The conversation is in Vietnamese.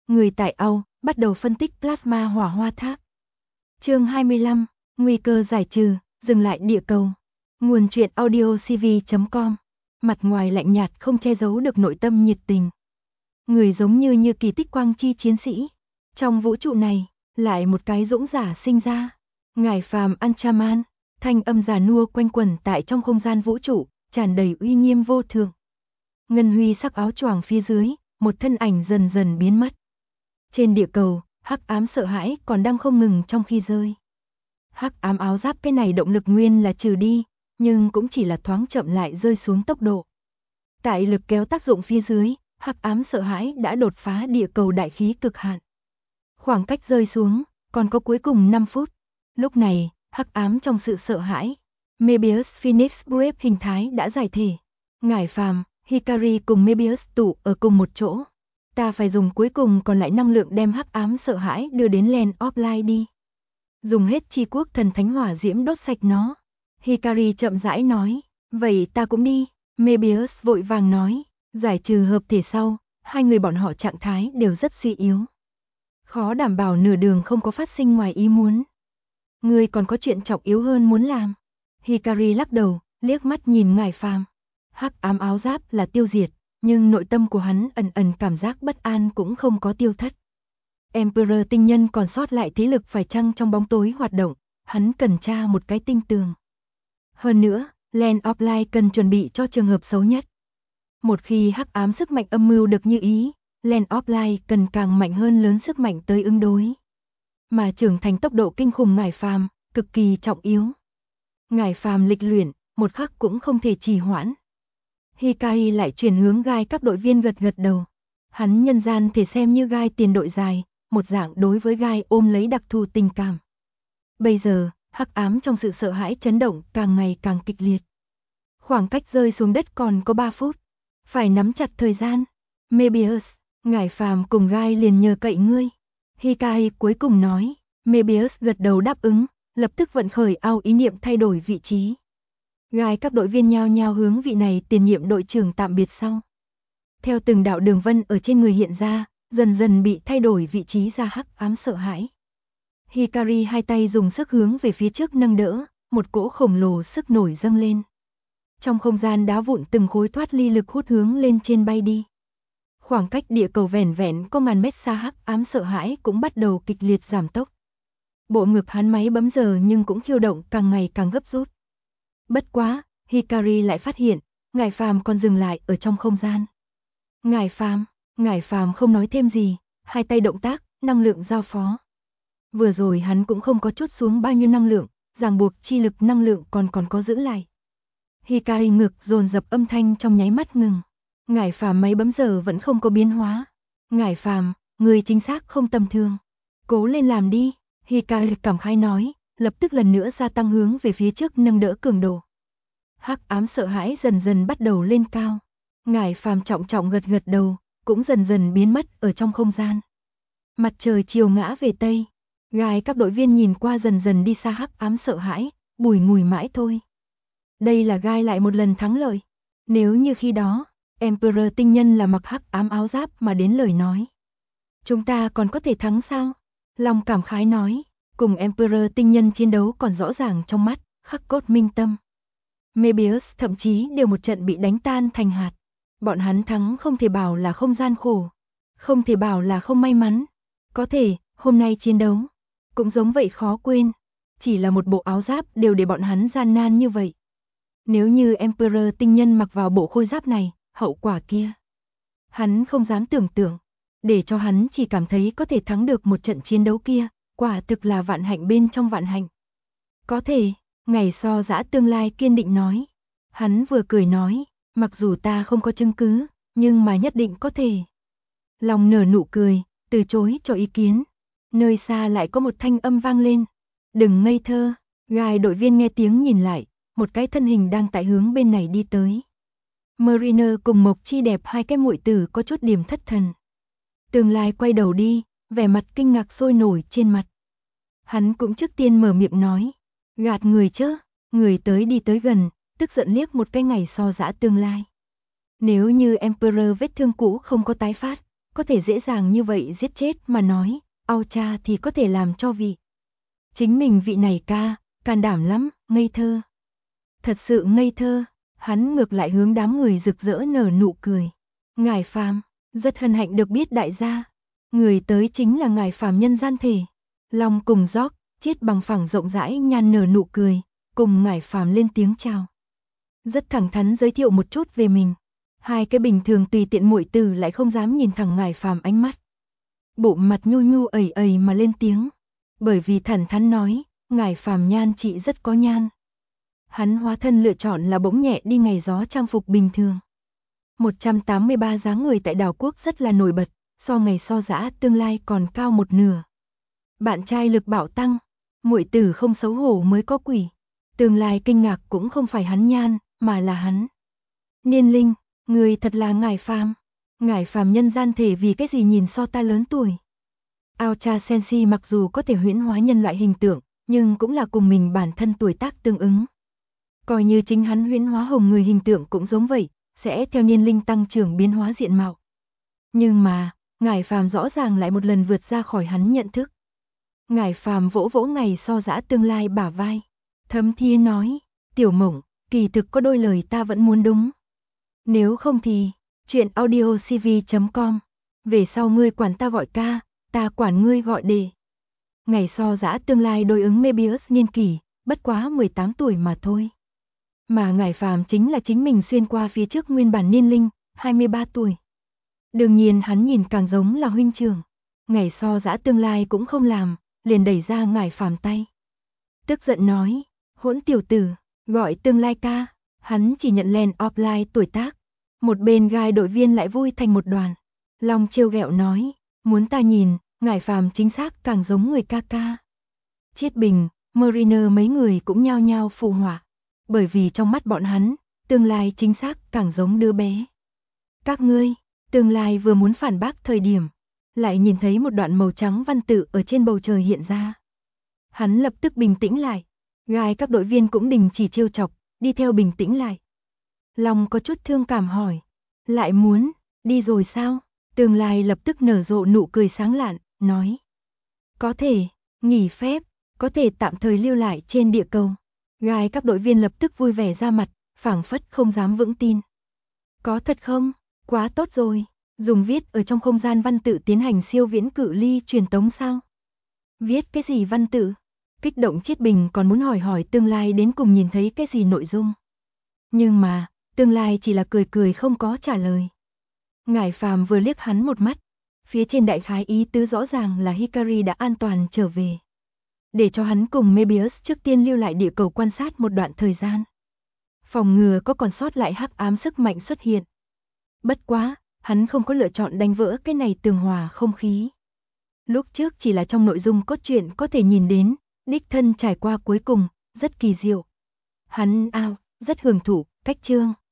Người tại Âu bắt đầu phân tích plasma hỏa hoa tháp. Chương 25, nguy cơ giải trừ, dừng lại địa cầu. Nguồn truyện audio cv.com. Mặt ngoài lạnh nhạt không che giấu được nội tâm nhiệt tình. Người giống như kỳ tích quang chi chiến sĩ. Trong vũ trụ này, lại một cái dũng giả sinh ra. Ngải Phàm Anchaman, thanh âm già nua quanh quẩn tại trong không gian vũ trụ, tràn đầy uy nghiêm vô thượng. Ngân huy sắc áo choàng phía dưới, một thân ảnh dần dần biến mất. Trên địa cầu, hắc ám sợ hãi còn đang không ngừng trong khi rơi. Hắc ám áo giáp cái này động lực nguyên là trừ đi, nhưng cũng chỉ là thoáng chậm lại rơi xuống tốc độ. Tại lực kéo tác dụng phía dưới, hắc ám sợ hãi đã đột phá địa cầu đại khí cực hạn. Khoảng cách rơi xuống, còn có cuối cùng 5 phút. Lúc này, hắc ám trong sự sợ hãi, Mebius Phoenix Brave hình thái đã giải thể. Ngải Phàm, Hikari cùng Mebius tụ ở cùng một chỗ. Ta phải dùng cuối cùng còn lại năng lượng đem hắc ám sợ hãi đưa đến Land of Light đi. Dùng hết chi quốc thần thánh hỏa diễm đốt sạch nó. Hikari chậm rãi nói, vậy ta cũng đi. Mebius vội vàng nói, giải trừ hợp thể sau, hai người bọn họ trạng thái đều rất suy yếu. Khó đảm bảo nửa đường không có phát sinh ngoài ý muốn. Người còn có chuyện trọng yếu hơn muốn làm. Hikari lắc đầu, liếc mắt nhìn Ngải Phàm. Hắc ám áo giáp là tiêu diệt, nhưng nội tâm của hắn ẩn ẩn cảm giác bất an cũng không có tiêu thất. Emperor tinh nhân còn sót lại thế lực phải chăng trong bóng tối hoạt động, hắn cần tra một cái tinh tường. Hơn nữa, Land of Light cần chuẩn bị cho trường hợp xấu nhất. Một khi hắc ám sức mạnh âm mưu được như ý, Land of Light cần càng mạnh hơn lớn sức mạnh tới ứng đối. Mà trưởng thành tốc độ kinh khủng Ngải Phàm, cực kỳ trọng yếu. Ngải Phàm lịch luyện, một khắc cũng không thể trì hoãn. Hikari lại chuyển hướng gai các đội viên gật gật đầu. Hắn nhân gian thể xem như gai tiền đội dài, một dạng đối với gai ôm lấy đặc thù tình cảm. Bây giờ, hắc ám trong sự sợ hãi chấn động càng ngày càng kịch liệt. Khoảng cách rơi xuống đất còn có 3 phút. Phải nắm chặt thời gian. Mebius, Ngải Phàm cùng gai liền nhờ cậy ngươi. Hikari cuối cùng nói. Mebius gật đầu đáp ứng, lập tức vận khởi ao ý niệm thay đổi vị trí. Gai các đội viên nhao nhao hướng vị này tiền nhiệm đội trưởng tạm biệt sau. Theo từng đạo đường vân ở trên người hiện ra, dần dần bị thay đổi vị trí ra hắc ám sợ hãi. Hikari hai tay dùng sức hướng về phía trước nâng đỡ, một cỗ khổng lồ sức nổi dâng lên. Trong không gian đá vụn từng khối thoát ly lực hút hướng lên trên bay đi. Khoảng cách địa cầu vẻn vẹn có ngàn mét xa hắc ám sợ hãi cũng bắt đầu kịch liệt giảm tốc. Bộ ngực hắn máy bấm giờ nhưng cũng khiêu động càng ngày càng gấp rút. Bất quá, Hikari lại phát hiện, Ngải Phàm còn dừng lại ở trong không gian. Ngải Phàm không nói thêm gì, hai tay động tác, năng lượng giao phó. Vừa rồi hắn cũng không có chút xuống bao nhiêu năng lượng, ràng buộc chi lực năng lượng còn có giữ lại. Hikari ngực dồn dập âm thanh trong nháy mắt ngừng. Ngải Phàm máy bấm giờ vẫn không có biến hóa. Ngải Phàm, người chính xác không tầm thường. Cố lên làm đi, Hikari cảm khái nói, lập tức lần nữa gia tăng hướng về phía trước nâng đỡ cường độ. Hắc ám sợ hãi dần dần bắt đầu lên cao. Ngải Phàm trọng gật gật đầu, cũng dần dần biến mất ở trong không gian. Mặt trời chiều ngã về tây, gai các đội viên nhìn qua dần dần đi xa hắc ám sợ hãi, bùi ngùi mãi thôi. Đây là gai lại một lần thắng lợi. Nếu như khi đó, Emperor tinh nhân là mặc hắc ám áo giáp mà đến lời nói. Chúng ta còn có thể thắng sao? Long cảm khái nói, cùng Emperor tinh nhân chiến đấu còn rõ ràng trong mắt, khắc cốt minh tâm. Mebius thậm chí đều một trận bị đánh tan thành hạt. Bọn hắn thắng không thể bảo là không gian khổ, không thể bảo là không may mắn. Có thể, hôm nay chiến đấu, cũng giống vậy khó quên. Chỉ là một bộ áo giáp đều để bọn hắn gian nan như vậy. Nếu như Emperor tinh nhân mặc vào bộ khôi giáp này, hậu quả kia. Hắn không dám tưởng tượng. Để cho hắn chỉ cảm thấy có thể thắng được một trận chiến đấu kia, quả thực là vạn hạnh bên trong vạn hạnh. Có thể, ngày so dã tương lai kiên định nói. Hắn vừa cười nói, mặc dù ta không có chứng cứ, nhưng mà nhất định có thể. Lòng nở nụ cười, từ chối cho ý kiến. Nơi xa lại có một thanh âm vang lên. Đừng ngây thơ, gai đội viên nghe tiếng nhìn lại, một cái thân hình đang tại hướng bên này đi tới. Mariner cùng Mộc Chi đẹp hai cái muội tử có chút điểm thất thần. Tương lai quay đầu đi, vẻ mặt kinh ngạc sôi nổi trên mặt. Hắn cũng trước tiên mở miệng nói, gạt người chứ, người tới đi tới gần, tức giận liếc một cái ngày so dã tương lai. Nếu như Emperor vết thương cũ không có tái phát, có thể dễ dàng như vậy giết chết mà nói, ao cha thì có thể làm cho vị. Chính mình vị này can đảm lắm, ngây thơ. Thật sự ngây thơ, hắn ngược lại hướng đám người rực rỡ nở nụ cười. Ngài Phàm, rất hân hạnh được biết đại gia. Người tới chính là ngài Phàm nhân gian thể. Long cùng Gióc, Chiết Bằng phẳng rộng rãi nhàn nở nụ cười, cùng ngài Phàm lên tiếng chào. Rất thẳng thắn giới thiệu một chút về mình. Hai cái bình thường tùy tiện muội tử lại không dám nhìn thẳng ngài Phàm ánh mắt. Bộ mặt nhu nhu ẩy ẩy mà lên tiếng. Bởi vì thẳng thắn nói, ngài Phàm nhan trị rất có nhan. Hắn hóa thân lựa chọn là bỗng nhẹ đi ngày gió trang phục bình thường. 183 dáng người tại đảo quốc rất là nổi bật, so ngày so dã tương lai còn cao một nửa. Bạn trai lực bạo tăng, muội tử không xấu hổ mới có quỷ. Tương lai kinh ngạc cũng không phải hắn nhan, mà là hắn. Niên Linh, người thật là ngài Phàm. Ngài Phàm nhân gian thể vì cái gì nhìn so ta lớn tuổi. Ao cha Sensi mặc dù có thể huyễn hóa nhân loại hình tượng, nhưng cũng là cùng mình bản thân tuổi tác tương ứng. Coi như chính hắn huyễn hóa hồng người hình tượng cũng giống vậy, sẽ theo niên linh tăng trưởng biến hóa diện mạo. Nhưng mà, ngài Phàm rõ ràng lại một lần vượt ra khỏi hắn nhận thức. Ngài Phàm vỗ vỗ ngày so dã tương lai bả vai. Thấm Thía nói, Tiểu Mộng, kỳ thực có đôi lời ta vẫn muốn đúng. Nếu không thì, chuyện audiocv.com, về sau ngươi quản ta gọi ca, ta quản ngươi gọi đề. Ngày so dã tương lai đối ứng Mebius niên kỷ, bất quá 18 tuổi mà thôi. Mà ngài Phàm chính là chính mình xuyên qua phía trước nguyên bản niên linh, 23 tuổi. Đương nhiên hắn nhìn càng giống là huynh trưởng. Ngày so dã tương lai cũng không làm, liền đẩy ra ngài Phàm tay. Tức giận nói, hỗn tiểu tử, gọi tương lai ca, hắn chỉ nhận len offline tuổi tác. Một bên gai đội viên lại vui thành một đoàn. Long trêu ghẹo nói, muốn ta nhìn, ngài Phàm chính xác càng giống người ca ca. Chiết Bình, Mariner mấy người cũng nhao nhao phụ họa. Bởi vì trong mắt bọn hắn, tương lai chính xác càng giống đứa bé. Các ngươi, tương lai vừa muốn phản bác thời điểm, lại nhìn thấy một đoạn màu trắng văn tự ở trên bầu trời hiện ra. Hắn lập tức bình tĩnh lại, gai các đội viên cũng đình chỉ trêu chọc, đi theo bình tĩnh lại. Long có chút thương cảm hỏi, lại muốn, đi rồi sao? Tương lai lập tức nở rộ nụ cười sáng lạn, nói. Có thể, nghỉ phép, có thể tạm thời lưu lại trên địa cầu. Gai các đội viên lập tức vui vẻ ra mặt, phảng phất không dám vững tin. Có thật không? Quá tốt rồi. Dùng viết ở trong không gian văn tự tiến hành siêu viễn cự ly truyền tống sao? Viết cái gì văn tự? Kích động Chiết Bình còn muốn hỏi tương lai đến cùng nhìn thấy cái gì nội dung. Nhưng mà, tương lai chỉ là cười cười không có trả lời. Ngải Phàm vừa liếc hắn một mắt, phía trên đại khái ý tứ rõ ràng là Hikari đã an toàn trở về. Để cho hắn cùng Mebius trước tiên lưu lại địa cầu quan sát một đoạn thời gian. Phòng ngừa có còn sót lại hắc ám sức mạnh xuất hiện. Bất quá, hắn không có lựa chọn đánh vỡ cái này tường hòa không khí. Lúc trước chỉ là trong nội dung cốt truyện có thể nhìn đến, đích thân trải qua cuối cùng, rất kỳ diệu. Hắn rất hưởng thụ, cách chương.